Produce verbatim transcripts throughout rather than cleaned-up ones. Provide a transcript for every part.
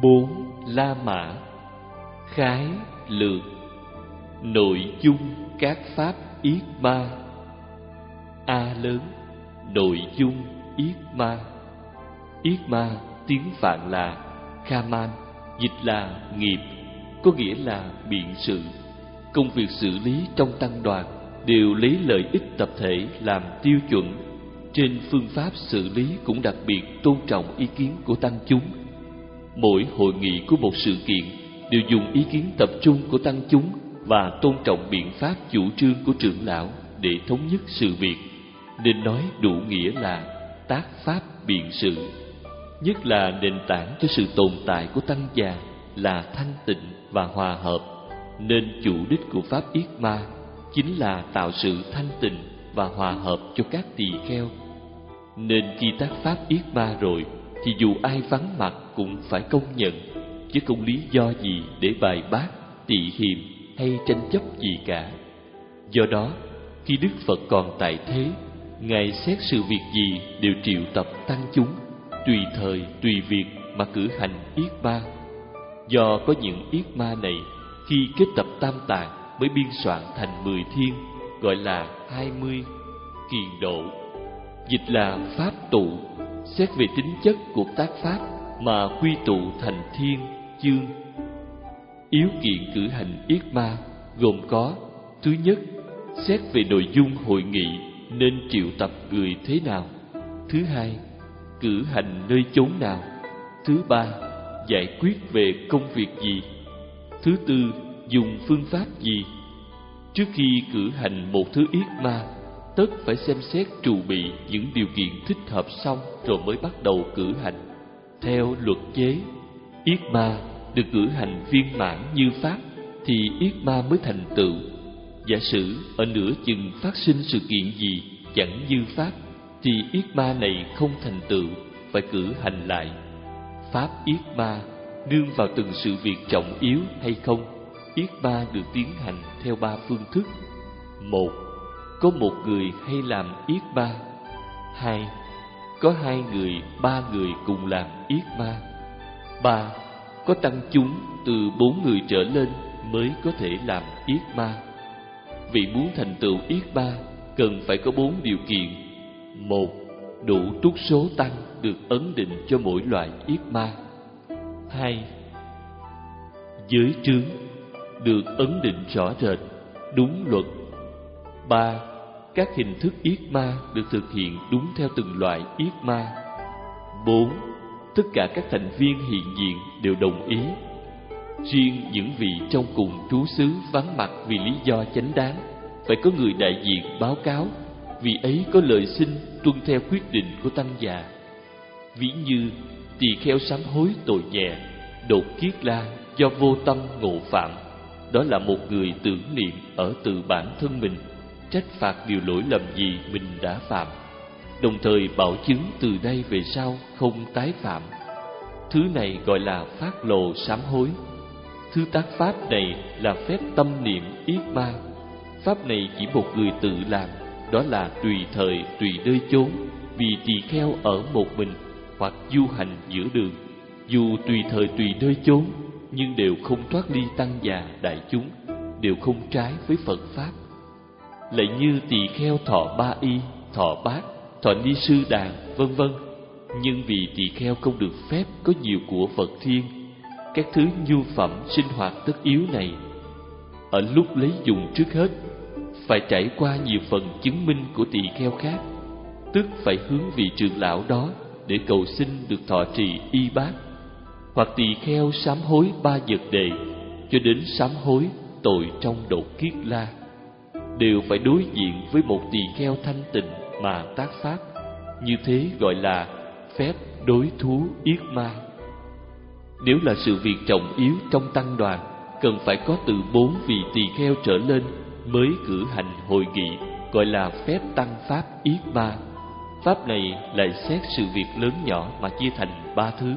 Bốn La Mã. Khái lược. Nội dung các pháp yết ma. A lớn, nội dung yết ma. Yết ma tiếng Phạn là Khaman, dịch là nghiệp, có nghĩa là biện sự. Công việc xử lý trong tăng đoàn đều lấy lợi ích tập thể làm tiêu chuẩn. Trên phương pháp xử lý cũng đặc biệt tôn trọng ý kiến của tăng chúng. Mỗi hội nghị của một sự kiện đều dùng ý kiến tập trung của tăng chúng và tôn trọng biện pháp chủ trương của trưởng lão để thống nhất sự việc, nên nói đủ nghĩa là tác pháp biện sự. Nhất là nền tảng cho sự tồn tại của tăng già là thanh tịnh và hòa hợp, nên chủ đích của pháp yết ma chính là tạo sự thanh tịnh và hòa hợp cho các tỳ kheo. Nên khi tác pháp yết ma rồi thì dù ai vắng mặt cũng phải công nhận, chứ không lý do gì để bài bác, tị hiềm hay tranh chấp gì cả. Do đó, khi Đức Phật còn tại thế, Ngài xét sự việc gì đều triệu tập tăng chúng, tùy thời tùy việc mà cử hành yết ma. Do có những yết ma này, khi kết tập tam tạng mới biên soạn thành mười thiên, gọi là hai mươi kiền độ, dịch là pháp tụ. Xét về tính chất của tác pháp mà quy tụ thành thiên chương. Yếu kiện cử hành yết ma gồm có: thứ nhất, xét về nội dung hội nghị nên triệu tập người thế nào; thứ hai, cử hành nơi chốn nào; thứ ba, giải quyết về công việc gì; thứ tư, dùng phương pháp gì. Trước khi cử hành một thứ yết ma, tất phải xem xét trù bị những điều kiện thích hợp xong rồi mới bắt đầu cử hành. Theo luật chế, yết ma được cử hành viên mãn như pháp thì yết ma mới thành tựu. Giả sử ở nửa chừng phát sinh sự kiện gì chẳng như pháp thì yết ma này không thành tựu, phải cử hành lại. Pháp yết ma nương vào từng sự việc trọng yếu hay không. Yết ma được tiến hành theo ba phương thức: một, có một người hay làm yết ma; hai, có hai người, ba người cùng làm yết ma; ba, có tăng chúng từ bốn người trở lên mới có thể làm yết ma. Vì muốn thành tựu yết ma cần phải có bốn điều kiện: một, đủ túc số tăng được ấn định cho mỗi loại yết ma; hai, giới trướng được ấn định rõ rệt, đúng luật; ba, các hình thức yết ma được thực hiện đúng theo từng loại yết ma; bốn, tất cả các thành viên hiện diện đều đồng ý. Riêng những vị trong cùng trú xứ vắng mặt vì lý do chánh đáng, phải có người đại diện báo cáo, vì ấy có lời xin tuân theo quyết định của tăng già. Ví như tỳ kheo sám hối tội nhẹ, đột kiết la do vô tâm ngộ phạm, đó là một người tưởng niệm ở từ bản thân mình, trách phạt điều lỗi lầm gì mình đã phạm, đồng thời bảo chứng từ đây về sau không tái phạm. Thứ này gọi là phát lộ sám hối. Thứ tác pháp này là phép tâm niệm yết ma. Pháp này chỉ một người tự làm, đó là tùy thời tùy nơi chốn, vì tỳ kheo ở một mình hoặc du hành giữa đường. Dù tùy thời tùy nơi chốn, nhưng đều không thoát ly tăng già đại chúng, đều không trái với Phật pháp. Lại như tỳ kheo thọ ba y, thọ bát, thọ ni sư đàn, vân vân. Nhưng vì tỳ kheo không được phép có nhiều của Phật thiên, các thứ nhu phẩm sinh hoạt tất yếu này, ở lúc lấy dùng trước hết phải trải qua nhiều phần chứng minh của tỳ kheo khác, tức phải hướng vị trưởng lão đó để cầu xin được thọ trì y bát, hoặc tỳ kheo sám hối ba vật đề cho đến sám hối tội trong đột kiết la, đều phải đối diện với một tỳ kheo thanh tịnh mà tác pháp. Như thế gọi là phép đối thú yết ma. Nếu là sự việc trọng yếu trong tăng đoàn, cần phải có từ bốn vị tỳ kheo trở lên mới cử hành hội nghị, gọi là phép tăng pháp yết ma. Pháp này lại xét sự việc lớn nhỏ mà chia thành ba thứ.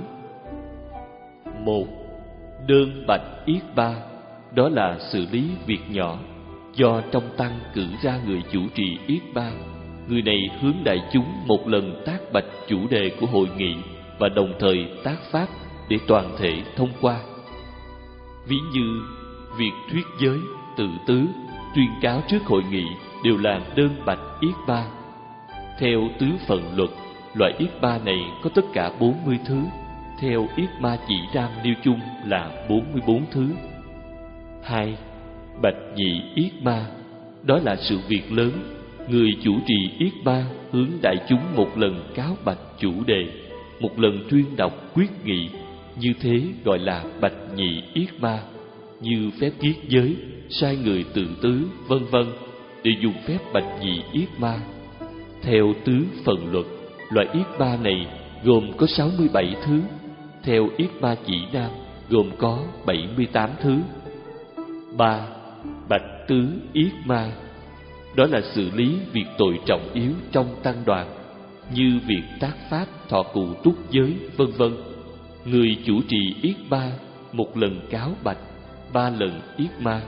Một, đơn bạch yết ma, đó là xử lý việc nhỏ, do trong tăng cử ra người chủ trì yết ma. Người này hướng đại chúng một lần tác bạch chủ đề của hội nghị và đồng thời tác pháp để toàn thể thông qua. Ví như việc thuyết giới, tự tứ, tuyên cáo trước hội nghị đều là đơn bạch yết ba. Theo tứ phận luật, loại yết ba này có tất cả bốn mươi thứ. Theo yết ma chỉ ram nêu chung là bốn mươi bốn thứ. Hai, bạch nhị yết ma, đó là sự việc lớn. Người chủ trì yết ma hướng đại chúng một lần cáo bạch chủ đề, một lần tuyên đọc quyết nghị, như thế gọi là bạch nhị yết ma. Như phép kiết giới, sai người tự tứ, vân vân, để dùng phép bạch nhị yết ma. Theo tứ phần luật, loại yết ma này gồm có sáu mươi bảy thứ. Theo yết ma chỉ nam gồm có bảy mươi tám thứ. Ba, bạch tứ yết ma, đó là xử lý việc tội trọng yếu trong tăng đoàn, như việc tác pháp, thọ cụ túc giới, vân vân. Người chủ trì yết ma một lần cáo bạch, ba lần yết ma.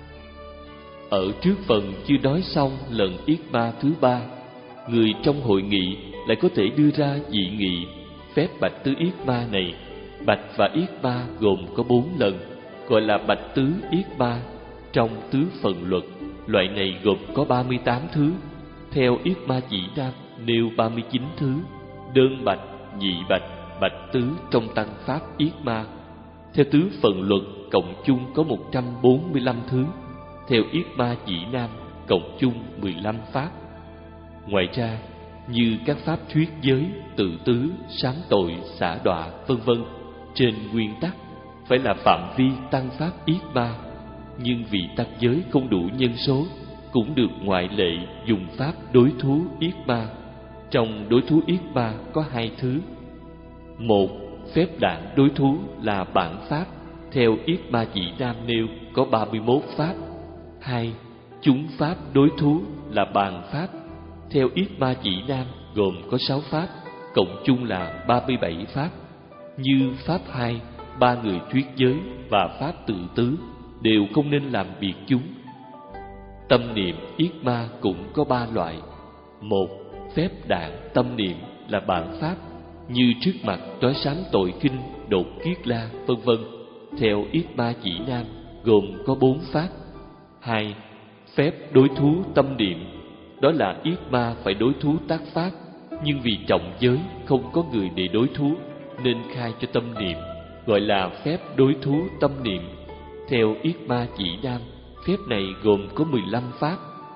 Ở trước phần chưa nói xong lần yết ma thứ ba, người trong hội nghị lại có thể đưa ra dị nghị. Phép bạch tứ yết ma này, bạch và yết ma gồm có bốn lần, gọi là bạch tứ yết ma. Trong tứ phần luật, loại này gồm có ba mươi tám thứ. Theo yết ma chỉ nam nêu ba mươi chín thứ. Đơn bạch, nhị bạch, bạch tứ trong tăng pháp yết ma. Theo tứ phần luật, cộng chung có một trăm bốn mươi lăm thứ. Theo yết ma chỉ nam, cộng chung mười lăm pháp. Ngoài ra, như các pháp thuyết giới, tự tứ, sám tội, xả đọa, vân vân, trên nguyên tắc phải là phạm vi tăng pháp yết ma, nhưng vì tăng giới không đủ nhân số, cũng được ngoại lệ dùng pháp đối thú yết ma. Trong đối thú yết ma có hai thứ. Một, phép đản đối thú là bản pháp. Theo yết ma chỉ nam nêu có ba mươi mốt pháp. Hai, chúng pháp đối thú là bàn pháp. Theo yết ma chỉ nam gồm có sáu pháp, cộng chung là ba mươi bảy pháp. Như pháp hai, ba người thuyết giới và pháp tự tứ đều không nên làm biệt chúng. Tâm niệm yết ma cũng có ba loại. Một, phép đản tâm niệm là bản pháp, như trước mặt nói sám tội kinh, đột kiết la, vân vân. Theo yết ma chỉ nam gồm có bốn pháp. Hai, phép đối thú tâm niệm, đó là yết ma phải đối thú tác pháp, nhưng vì trọng giới không có người để đối thú nên khai cho tâm niệm, gọi là phép đối thú tâm niệm. Theo yết ma chỉ nam, phép này gồm có mười lăm pháp.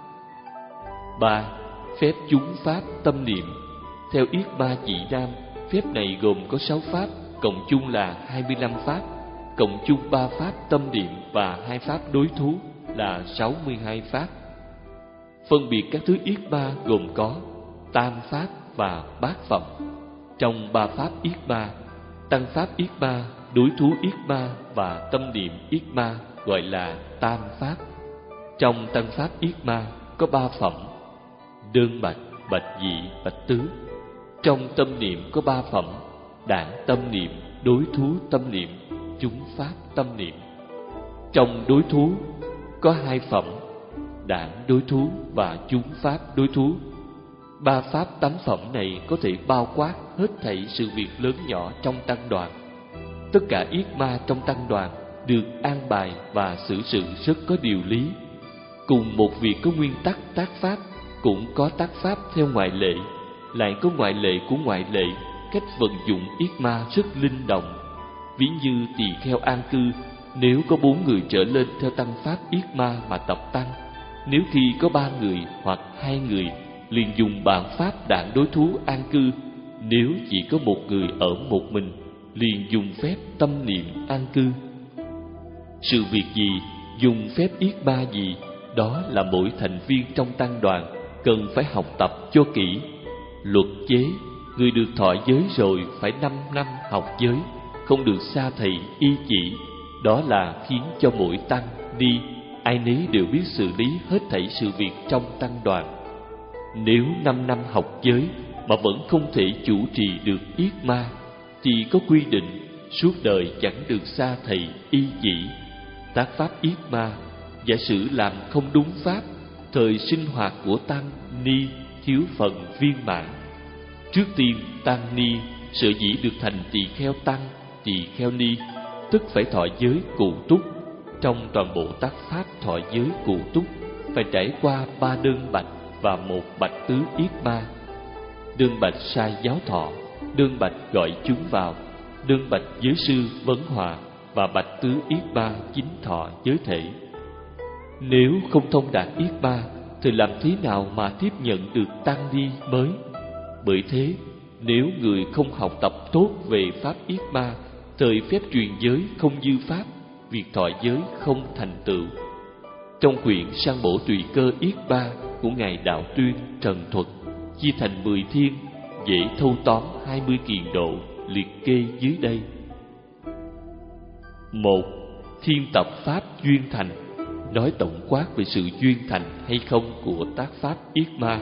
Ba, phép chúng pháp tâm niệm. Theo yết ma chỉ nam, phép này gồm có sáu pháp, cộng chung là hai mươi lăm pháp. Cộng chung ba pháp tâm niệm và hai pháp đối thú là sáu mươi hai pháp. Phân biệt các thứ yết ma gồm có tam pháp và bát phẩm. Trong ba pháp yết ma, tăng pháp yết ma, đối thú yết ma và tâm niệm yết ma gọi là tam pháp. Trong tăng pháp yết ma có ba phẩm: đơn bạch, bạch nhị, bạch tứ. Trong tâm niệm có ba phẩm: đản tâm niệm, đối thú tâm niệm, chúng pháp tâm niệm. Trong đối thú có hai phẩm: đản đối thú và chúng pháp đối thú. Ba pháp tánh phẩm này có thể bao quát hết thảy sự việc lớn nhỏ trong tăng đoàn. Tất cả yết ma trong tăng đoàn được an bài và xử sự rất có điều lý. Cùng một việc có nguyên tắc tác pháp, cũng có tác pháp theo ngoại lệ, lại có ngoại lệ của ngoại lệ. Cách vận dụng yết ma rất linh động. Ví như tỳ kheo an cư, nếu có bốn người trở lên theo tăng pháp yết ma mà tập tăng, nếu khi có ba người hoặc hai người liền dùng bản pháp đản đối thú an cư, nếu chỉ có một người ở một mình liền dùng phép tâm niệm an cư. Sự việc gì, dùng phép yết ma gì, đó là mỗi thành viên trong tăng đoàn cần phải học tập cho kỹ. Luật chế, người được thọ giới rồi phải năm năm học giới, không được xa thầy y chỉ. Đó là khiến cho mỗi tăng ni ai nấy đều biết xử lý hết thảy sự việc trong tăng đoàn. Nếu năm năm học giới mà vẫn không thể chủ trì được yết ma, thì có quy định suốt đời chẳng được xa thầy y chỉ. Tác pháp yết ma, giả sử làm không đúng pháp, thời sinh hoạt của tăng ni thiếu phần viên mãn. Trước tiên, tăng ni sở dĩ được thành tỳ kheo tăng tỳ kheo ni, tức phải thọ giới cụ túc. Trong toàn bộ tác pháp thọ giới cụ túc, phải trải qua ba đơn bạch và một bạch tứ yết ma. Đơn bạch sai giáo thọ, đơn bạch gọi chúng vào, đơn bạch giới sư vấn hòa và bạch tứ yết ma chính thọ giới thể. Nếu không thông đạt yết ma thì làm thế nào mà tiếp nhận được tăng ni mới? Bởi thế, nếu người không học tập tốt về pháp yết ma, thời phép truyền giới không dư pháp, việc thọ giới không thành tựu. Trong quyển Sang Bổ Tùy Cơ Yết Ma của Ngài Đạo Tuyên Trần Thuật, chia thành mười thiên, dễ thâu tóm hai mươi kiền độ, liệt kê dưới đây. Một. Thiên tập pháp duyên thành, nói tổng quát về sự duyên thành hay không của tác pháp yết ma.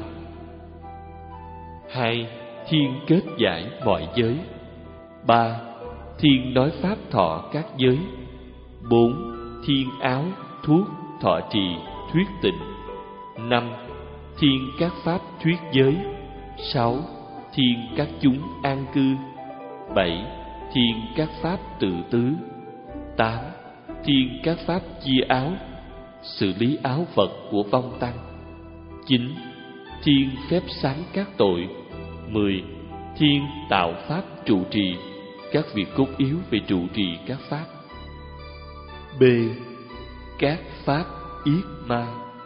Hai. Thiên kết giải mọi giới. Ba. Thiên nói pháp thọ các giới. Bốn. Thiên áo, thuốc, thọ trì, thuyết tịnh. Năm. Thiên các pháp thuyết giới. Sáu. Thiên các chúng an cư. Bảy. Thiên các pháp tự tứ. Tám. Thiên các pháp chia áo, xử lý áo vật của vong tăng. Chín. Thiên phép sáng các tội. Mười. Thiên tạo pháp trụ trì, các việc cốt yếu về trụ trì các pháp. B. Các pháp yết ma.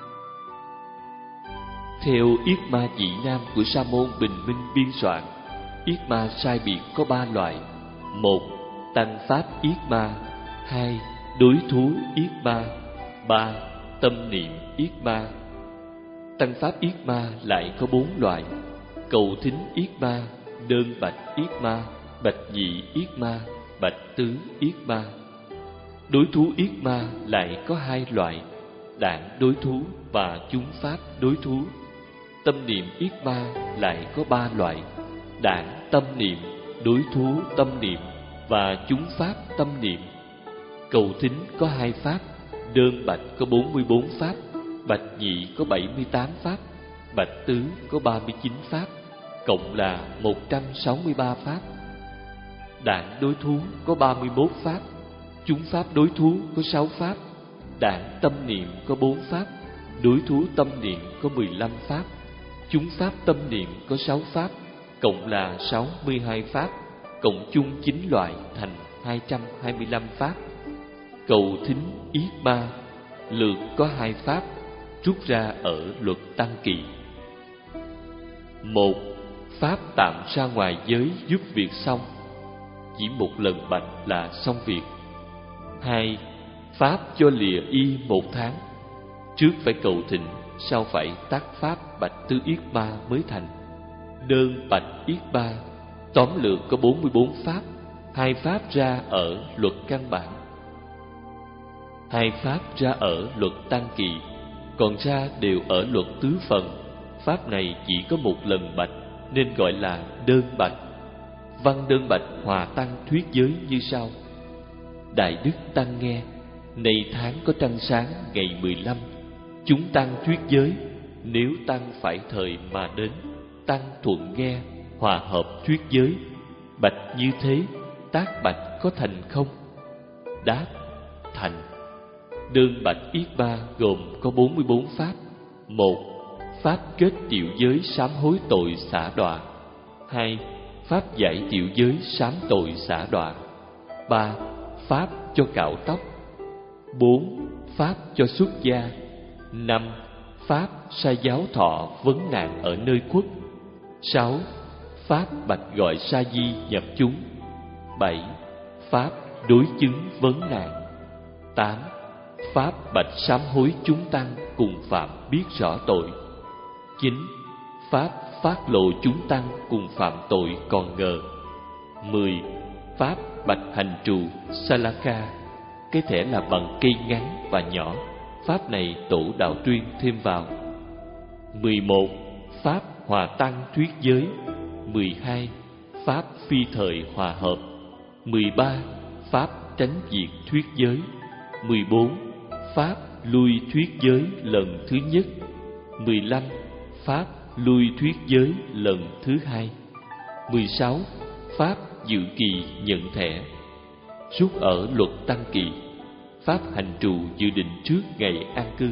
Theo yết ma Dị Nam của Sa môn Bình Minh biên soạn, yết ma sai biệt có ba loại. Một. Tăng pháp yết ma. Hai. Đối thú yết ma. Ba. Tâm niệm yết ma. Tăng pháp yết ma lại có bốn loại: cầu thính yết ma, đơn bạch yết ma, bạch nhị yết ma, bạch tứ yết ma. Đối thú yết ma lại có hai loại: đảng đối thú và chúng pháp đối thú. Tâm niệm yết ma lại có ba loại: đảng tâm niệm, đối thú tâm niệm và chúng pháp tâm niệm. Cầu thính có hai pháp: đơn bạch có bốn mươi bốn pháp, bạch nhị có bảy mươi tám pháp, bạch tứ có ba mươi chín pháp, cộng là một trăm sáu mươi ba pháp. Đảng đối thú có ba mươi mốt pháp, chúng pháp đối thú có sáu pháp, đảng tâm niệm có bốn pháp, đối thú tâm niệm có mười lăm pháp, chúng pháp tâm niệm có sáu pháp, cộng là sáu mươi hai pháp, cộng chung chín loại thành hai trăm hai mươi lăm pháp. Cầu thính yết ma lượt có hai pháp, rút ra ở luật tăng kỳ. Một. Pháp tạm ra ngoài giới giúp việc xong, chỉ một lần bạch là xong việc. Hai. Pháp cho lìa y một tháng, trước phải cầu thỉnh, sau phải tác pháp bạch tứ yết ma mới thành. Đơn bạch yết ma tóm lược có bốn mươi bốn pháp, hai pháp ra ở luật căn bản, hai pháp ra ở luật tăng kỳ, còn ra đều ở luật tứ phần. Pháp này chỉ có một lần bạch nên gọi là đơn bạch. Văn đơn bạch hòa tăng thuyết giới như sau: Đại đức tăng nghe, này tháng có trăng sáng ngày mười lăm, chúng tăng thuyết giới. Nếu tăng phải thời mà đến, tăng thuận nghe, hòa hợp thuyết giới. Bạch như thế, tác bạch có thành không? Đáp: thành. Đơn bạch yết ma gồm có bốn mươi bốn pháp. Một. Pháp kết tiểu giới sám hối tội xả đọa. Hai. Pháp giải tiểu giới sám tội xả đọa. Ba. Pháp cho cạo tóc. Bốn. Pháp cho xuất gia. Năm. Pháp sa giáo thọ vấn nạn ở nơi khuất. Sáu. Pháp bạch gọi sa di nhập chúng. Bảy. Pháp đối chứng vấn nạn. Tám. Pháp bạch sám hối chúng tăng cùng phạm biết rõ tội. Chín. Pháp phát lộ chúng tăng cùng phạm tội còn ngờ. Mười. Pháp bạch hành trù Salaka, cái thẻ là bằng cây ngắn và nhỏ. Pháp này tổ đạo tuyên thêm vào. Mười một. Pháp hòa tăng thuyết giới. Mười hai. Pháp phi thời hòa hợp. Mười ba. Pháp tránh diệt thuyết giới. Mười bốn. Pháp lui thuyết giới lần thứ nhất. Mười lăm. Pháp lui thuyết giới lần thứ hai. Mười sáu. Pháp dự kỳ nhận thẻ. suốt ở luật tăng kỳ, pháp hành trù dự định trước ngày an cư.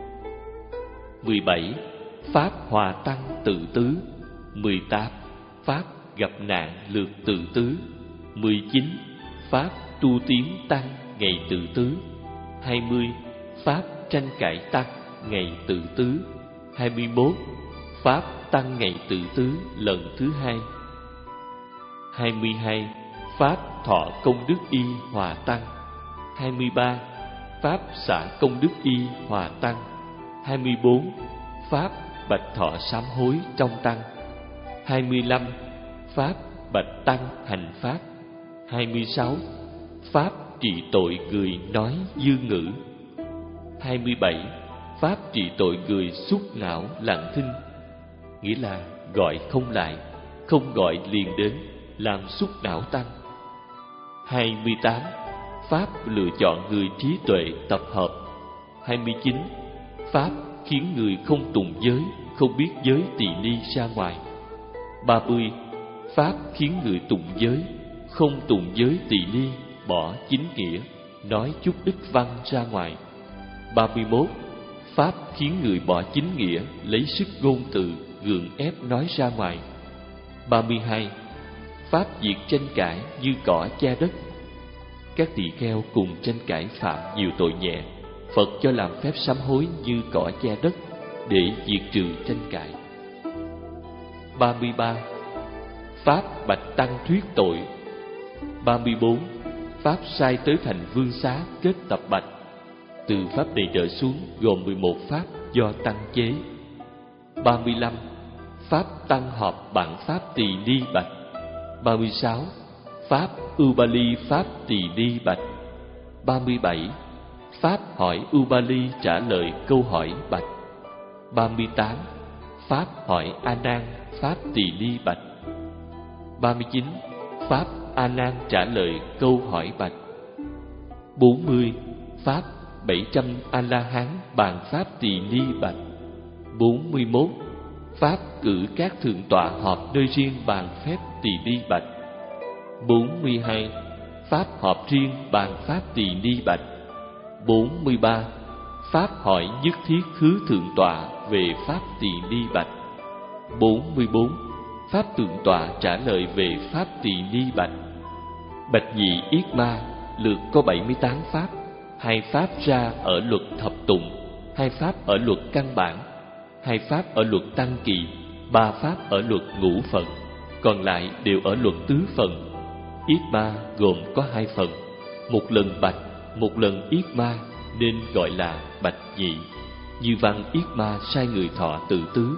Mười bảy. Pháp hòa tăng tự tứ. Mười tám. Pháp gặp nạn lượt tự tứ. Mười chín. Pháp tu tiến tăng ngày tự tứ. Hai mươi. Pháp tranh cãi tăng ngày tự tứ. Hai mươi mốt. Pháp tăng ngày tự tứ lần thứ hai. Hai mươi hai. Pháp thọ công đức y hòa tăng. Hai mươi ba. Pháp xả công đức y hòa tăng. Hai mươi bốn. Pháp bạch thọ sám hối trong tăng. Hai mươi lăm. Pháp bạch tăng hành pháp. Hai mươi sáu. Pháp trị tội người nói dư ngữ. Hai mươi bảy. Pháp trị tội người xúc não lặng thinh, nghĩa là gọi không lại, không gọi liền đến, làm xúc não tăng. Hai mươi tám. Pháp lựa chọn người trí tuệ tập hợp. Hai mươi chín. Pháp khiến người không tùng giới, không biết giới tỳ ni ra ngoài. Ba mươi. Pháp khiến người tùng giới, không tùng giới tỳ ni, bỏ chính nghĩa, nói chút ít văn ra ngoài. Ba mươi mốt. Pháp khiến người bỏ chính nghĩa, lấy sức ngôn từ, gượng ép nói ra ngoài. Ba mươi hai. Pháp diệt tranh cãi như cỏ cha đất. Các tỳ kheo cùng tranh cãi phạm nhiều tội nhẹ, Phật cho làm phép sám hối như cỏ cha đất để diệt trừ tranh cãi. Ba mươi ba. Pháp bạch tăng thuyết tội. Ba mươi bốn. Pháp sai tới thành vương xá kết tập bạch. Từ pháp này trở xuống gồm mười một pháp do tăng chế. Ba mươi lăm. Pháp tăng họp bản pháp tỳ ni bạch. Ba mươi sáu. Pháp Ubali pháp tỳ ni bạch. Ba mươi bảy. Pháp hỏi Ubali trả lời câu hỏi bạch. Ba mươi tám. Pháp hỏi A Nan pháp tỳ ni bạch. Ba mươi chín. Pháp A Nan trả lời câu hỏi bạch. Bốn mươi. Pháp bảy trăm A La Hán bàn pháp tỳ ni bạch. Bốn mươi mốt. Pháp cử các thượng tọa họp nơi riêng bàn phép tỳ ni bạch. Bốn mươi hai. Pháp họp riêng bàn pháp tỳ ni bạch. Bốn mươi ba. Pháp hỏi nhất thiết khứ thượng tọa về pháp tỳ ni bạch. Bốn mươi bốn. Pháp thượng tọa trả lời về pháp tỳ ni bạch. Bạch nhị yết ma, lượt có bảy mươi tám pháp. Hai pháp ra ở luật thập tụng, hai pháp ở luật căn bản, hai pháp ở luật tăng kỳ, ba pháp ở luật ngũ phận, còn lại đều ở luật tứ phận. Yết ma gồm có hai phần, một lần bạch, một lần yết ma, nên gọi là bạch nhị. Như văn yết ma sai người thọ tự tứ.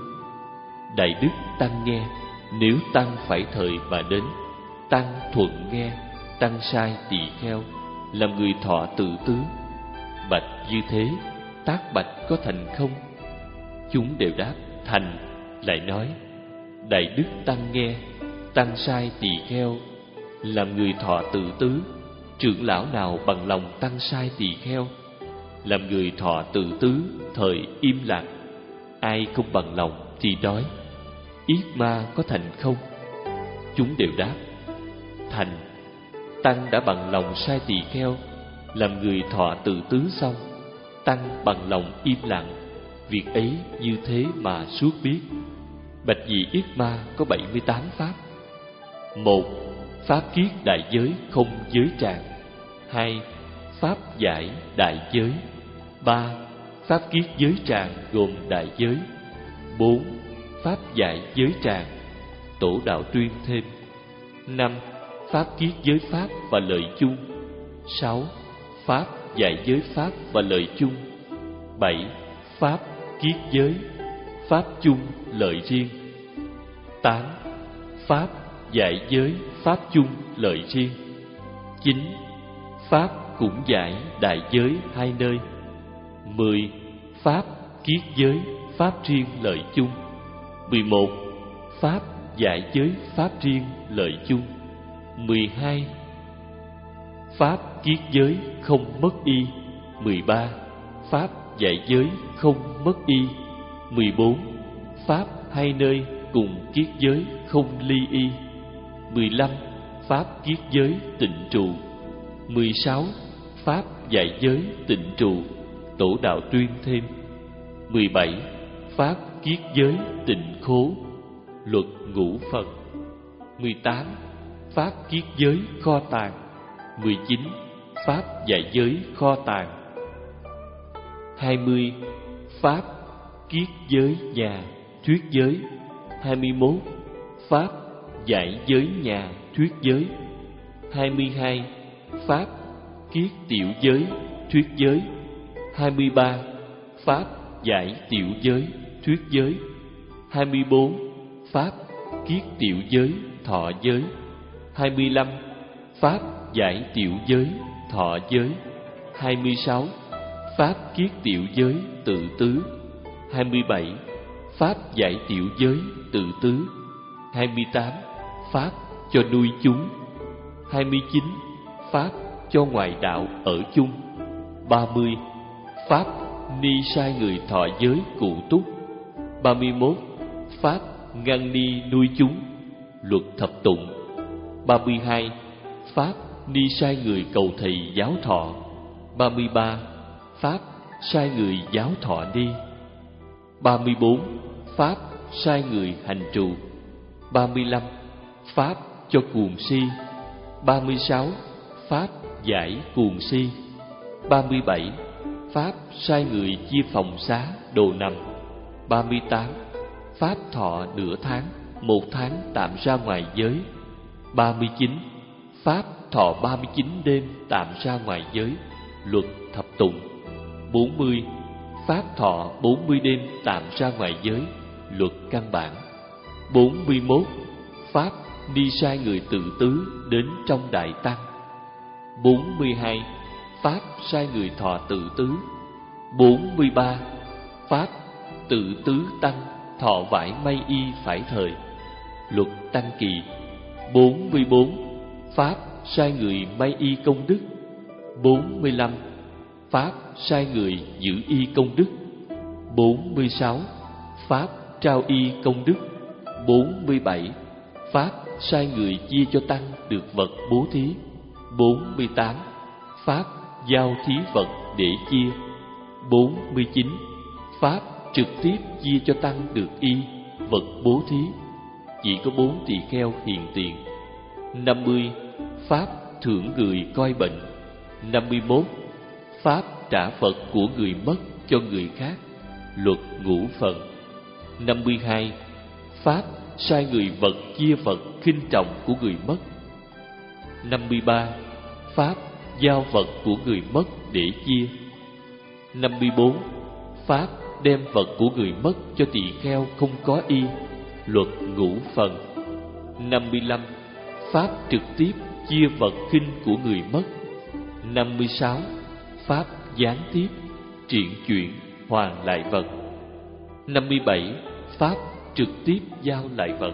Đại đức tăng nghe, nếu tăng phải thời mà đến, tăng thuận nghe, tăng sai tỳ kheo, làm người thọ tự tứ. Bạch như thế, tác bạch có thành không? Chúng đều đáp thành. Lại nói, đại đức tăng nghe, tăng sai tỳ kheo, làm người thọ tự tứ. Trưởng lão nào bằng lòng tăng sai tỳ kheo, làm người thọ tự tứ, thời im lặng. Ai không bằng lòng thì nói, yết ma có thành không? Chúng đều đáp thành. Tăng đã bằng lòng sai tỳ kheo, làm người thọ tự tứ xong, tăng bằng lòng im lặng. Việc ấy như thế mà suốt biết. Bạch nhị yết ma có bảy mươi tám pháp. Một. Pháp kiết đại giới không giới tràng. Hai. Pháp giải đại giới. Ba. Pháp kiết giới tràng gồm đại giới. Bốn. Pháp giải giới tràng. Tổ đạo tuyên thêm. Năm. Pháp kiết giới pháp và lợi chung. Sáu. Pháp giải giới pháp và lợi chung. Bảy. Pháp kiết giới, pháp chung lợi riêng. Tám. Pháp giải giới, pháp chung lợi riêng. Chín. Pháp cũng giải đại giới hai nơi. Mười. Pháp kiết giới, pháp riêng lợi chung. Mười một. Pháp giải giới, pháp riêng lợi chung. Mười hai. Pháp kiết giới không mất y. Mười ba. Pháp giải giới không mất y. Mười bốn. Pháp hai nơi cùng kiết giới không ly y. Mười lăm. Pháp kiết giới tịnh trụ. mười sáu. Pháp dạy giới tịnh trụ, tổ đạo tuyên thêm. mười bảy. Pháp kiết giới tịnh khố, luật ngũ Phật. mười tám. Pháp kiết giới kho tàng. mười chín. Pháp dạy giới kho tàng. hai mươi. Pháp kiết giới nhà thuyết giới. hai mươi mốt. Pháp dạy giới nhà thuyết giới. hai mươi hai. Pháp kiết tiểu giới thuyết giới. hai mươi ba. Pháp giải tiểu giới thuyết giới. hai mươi bốn. Pháp kiết tiểu giới thọ giới. hai mươi lăm. Pháp giải tiểu giới thọ giới. hai mươi sáu. Pháp kiết tiểu giới tự tứ. hai mươi bảy. Pháp giải tiểu giới tự tứ. hai mươi tám. Pháp cho nuôi chúng. hai mươi chín. Pháp cho ngoại đạo ở chung. ba mươi. Pháp ni sai người thọ giới cụ túc. ba mươi mốt. Pháp ngăn ni nuôi chúng, luật thập tụng. ba mươi hai. Pháp ni sai người cầu thầy giáo thọ. ba mươi ba. Pháp sai người giáo thọ ni. ba mươi bốn. Pháp sai người hành trụ. ba mươi lăm. Pháp cho cuồng si. ba mươi sáu. Pháp giải cuồng si. ba mươi bảy. Pháp sai người chia phòng xá đồ nằm. ba mươi tám. Pháp thọ nửa tháng, một tháng tạm ra ngoài giới. ba mươi chín. Pháp thọ ba mươi chín đêm tạm ra ngoài giới, luật thập tụng. bốn mươi. Pháp thọ bốn mươi đêm tạm ra ngoài giới, luật căn bản. bốn mươi mốt. Pháp đi sai người tự tứ đến trong đại tăng. bốn mươi hai. Pháp sai người thọ tự tứ. bốn mươi ba. Pháp tự tứ tăng thọ vải may y phải thời, luật tăng kỳ. bốn mươi bốn. Pháp sai người may y công đức. bốn mươi lăm. Pháp sai người giữ y công đức. bốn mươi sáu. Pháp trao y công đức. bốn mươi bảy. Pháp sai người chia cho tăng được vật bố thí. bốn mươi tám. Pháp giao thí vật để chia. bốn mươi chín. Pháp trực tiếp chia cho tăng được y, vật bố thí. Chỉ có bốn tỳ kheo hiền tiện. năm mươi. Pháp thưởng người coi bệnh. năm mươi mốt. Pháp trả Phật của người mất cho người khác, luật ngũ phần. năm mươi hai. Pháp sai người vật chia vật khinh trọng của người mất. năm mươi ba. Pháp giao vật của người mất để chia. năm mươi bốn. Pháp đem vật của người mất cho tỳ kheo không có y, luật ngũ phần. năm mươi lăm. Pháp trực tiếp chia vật khinh của người mất. năm mươi sáu. Pháp gián tiếp triện chuyển hoàn lại vật. năm mươi bảy. Pháp trực tiếp giao lại vật.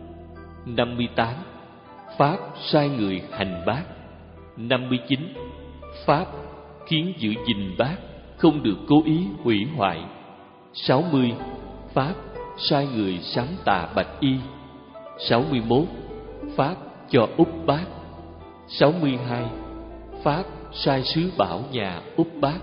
năm mươi tám. Pháp sai người hành bát. năm mươi chín. Pháp khiến giữ gìn bát, không được cố ý hủy hoại. sáu mươi. Pháp sai người sắm tà bạch y. sáu mươi mốt. Pháp cho úp bát. sáu mươi hai. Pháp sai sứ bảo nhà úp bát.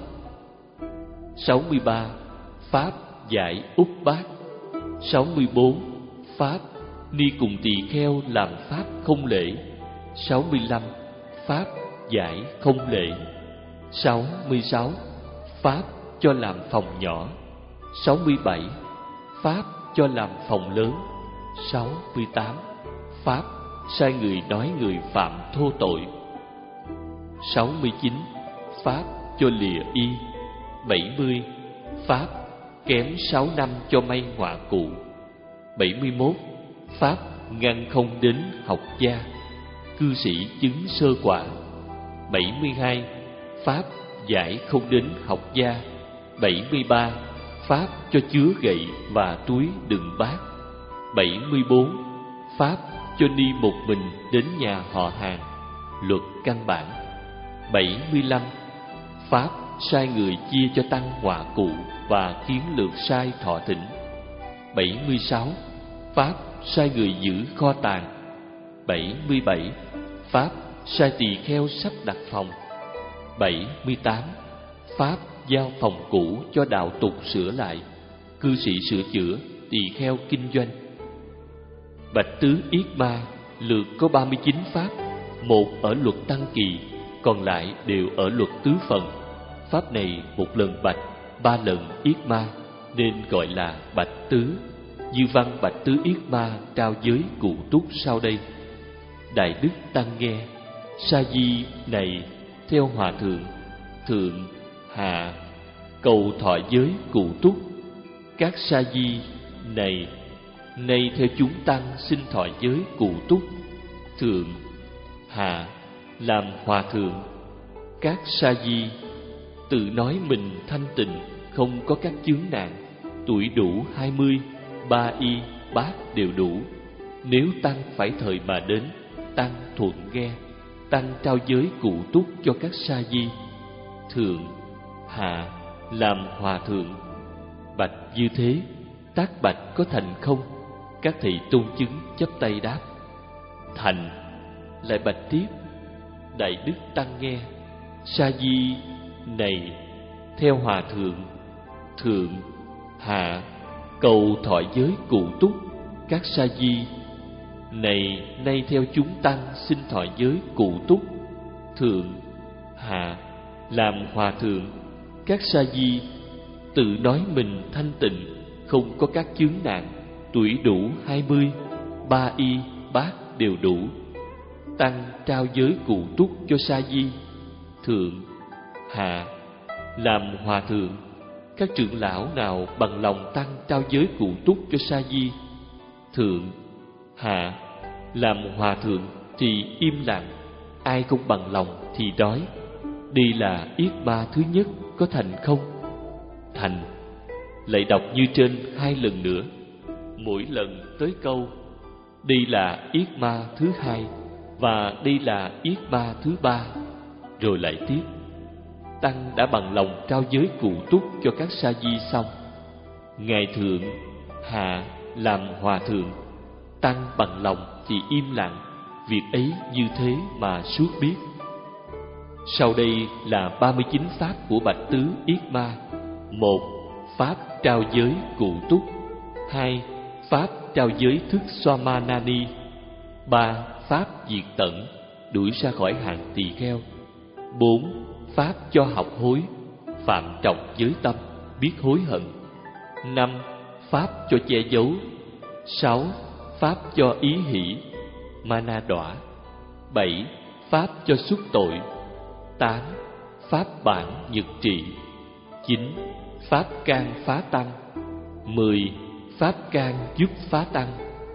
sáu mươi ba. Pháp giải úp bát. sáu mươi bốn. Pháp ni cùng tỳ kheo làm pháp không lễ. sáu mươi lăm. Pháp giải không lễ. sáu mươi sáu. Pháp cho làm phòng nhỏ. sáu mươi bảy. Pháp cho làm phòng lớn. sáu mươi tám. Pháp sai người nói người phạm thô tội. sáu mươi chín. Pháp cho lìa y. bảy mươi. Pháp kém sáu năm cho may họa cụ. bảy mươi mốt. Pháp ngăn không đến học gia, cư sĩ chứng sơ quả. bảy mươi hai. Pháp giải không đến học gia. bảy mươi ba. Pháp cho chứa gậy và túi đựng bát. bảy mươi bốn. Pháp cho ni một mình đến nhà họ hàng, luật căn bản. bảy mươi lăm. Pháp sai người chia cho tăng họa cụ và kiến lược sai thọ thỉnh. bảy mươi sáu. Pháp sai người giữ kho tàng. bảy mươi bảy. Pháp sai tỳ kheo sắp đặt phòng. Bảy mươi tám. Pháp giao phòng cũ cho đạo tục sửa lại, cư sĩ sửa chữa, tỳ kheo kinh doanh. Bạch tứ Yết Ma lượt có ba mươi chín pháp, một ở luật Tăng Kỳ, còn lại đều ở luật tứ phần. Pháp này một lần bạch, ba lần Yết Ma, nên gọi là bạch tứ. Như văn bạch tứ Yết Ma trao giới cụ túc sau đây. Đại đức tăng nghe, sa di này theo hòa thượng, thượng hạ cầu thọ giới cụ túc. Các sa di này nay theo chúng tăng xin thọ giới cụ túc, thượng hạ làm hòa thượng. Các sa di tự nói mình thanh tịnh, không có các chướng nạn, tuổi đủ hai mươi, ba y bát đều đủ. Nếu tăng phải thời mà đến, tăng thuận nghe, tăng trao giới cụ túc cho các sa di, thượng hạ làm hòa thượng. Bạch như thế, tác bạch có thành không? Các thầy tôn chứng chắp tay đáp: thành. Lại bạch tiếp: đại đức tăng nghe, sa di này theo hòa thượng, thượng hạ cầu thọ giới cụ túc. Các sa di này nay theo chúng tăng xin thọ giới cụ túc, thượng hạ làm hòa thượng. Các sa di tự nói mình thanh tịnh, không có các chướng nạn, tuổi đủ hai mươi, ba y bát đều đủ. Tăng trao giới cụ túc cho sa di, thượng hạ làm hòa thượng. Các trưởng lão nào bằng lòng tăng trao giới cụ túc cho sa di, thượng hạ làm hòa thượng thì im lặng, ai không bằng lòng thì nói: đây là Yết Ma thứ nhất, có thành không? Thành. Lại đọc như trên hai lần nữa, mỗi lần tới câu đây là Yết Ma thứ hai và đây là Yết Ma thứ ba, rồi lại tiếp: tăng đã bằng lòng trao giới cụ túc cho các sa di xong, ngài thượng hạ làm hòa thượng. Tăng bằng lòng thì im lặng, việc ấy như thế mà suốt biết. Sau đây là ba mươi chín pháp của bạch tứ Yết Ma. Một. Pháp trao giới cụ túc. Hai. Pháp trao giới thức Swamanani. Ba. Pháp diệt tận, đuổi ra khỏi hạng tỳ kheo. Bốn. Pháp cho học hối, phạm trọng giới tâm, biết hối hận. Năm. Pháp cho che giấu. Sáu. Pháp cho ý hỷ, mana đọa. Bảy. Pháp cho xuất tội. Tám. Pháp bản nhật trị. Chín. Pháp can phá tăng. Mười. Pháp can giúp phá tăng.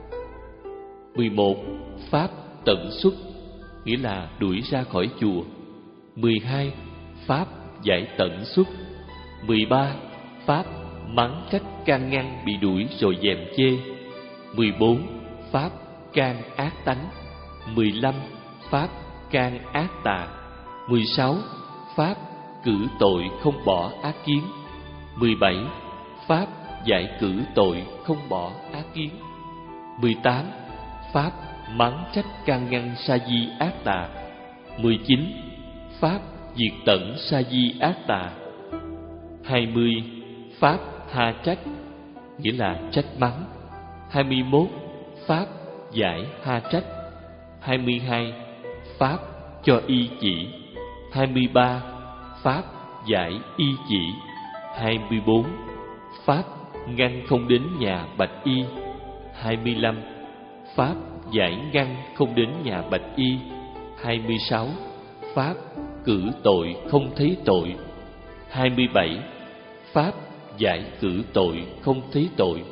Mười một. Pháp tận xuất, nghĩa là đuổi ra khỏi chùa. Mười hai. Pháp giải tận xuất. Mười ba. Pháp mắng trách can ngăn bị đuổi rồi dèm chê. Mười bốn. Pháp can ác tánh. Mười lăm. Pháp can ác tà. Mười sáu. Pháp cử tội không bỏ ác kiến. Mười bảy. Pháp giải cử tội không bỏ ác kiến. Mười tám. Pháp mắng trách can ngăn sa di ác tà. Mười chín. Pháp diệt tận sa di ác tà. Hai mươi. Pháp ha trách, nghĩa là trách mắng. Hai mươi mốt. Pháp giải ha trách. Hai mươi hai. Pháp cho y chỉ. Hai mươi ba. Pháp giải y chỉ. Hai mươi bốn. Pháp ngăn không đến nhà bạch y. Hai mươi lăm. Pháp giải ngăn không đến nhà bạch y. Hai mươi sáu. Pháp cử tội không thấy tội. Hai mươi bảy. Pháp giải cử tội không thấy tội.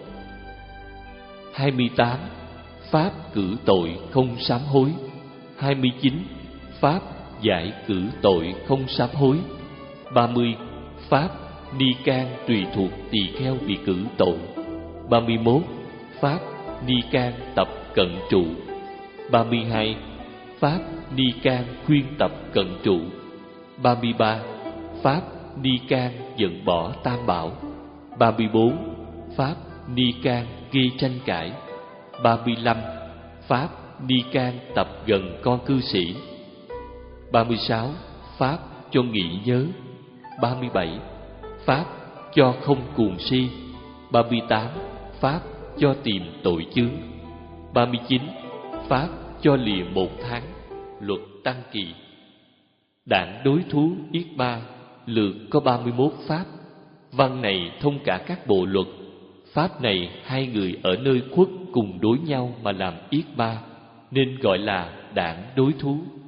Hai mươi tám. Pháp cử tội không sám hối. Hai mươi chín. Pháp giải cử tội không sám hối. Ba mươi. Pháp ni can tùy thuộc tỳ kheo bị cử tội. Ba mươi mốt. Pháp ni can tập cận trụ. Ba mươi hai. Pháp ni can khuyên tập cận trụ. Ba mươi ba. Pháp ni can giận bỏ tam bảo. Ba mươi bốn. Pháp ni can gây tranh cãi. Ba mươi lăm. Pháp ni can tập gần con cư sĩ. ba mươi sáu. Pháp cho nghĩ nhớ. ba mươi bảy. Pháp cho không cuồng si. ba mươi tám. Pháp cho tìm tội chướng. ba mươi chín. Pháp cho lìa một tháng. Luật tăng kỳ. Đảng đối thú yết ma lượt có ba mươi mốt pháp. Văn này thông cả các bộ luật. Pháp này hai người ở nơi khuất cùng đối nhau mà làm yết ma, nên gọi là đảng đối thú.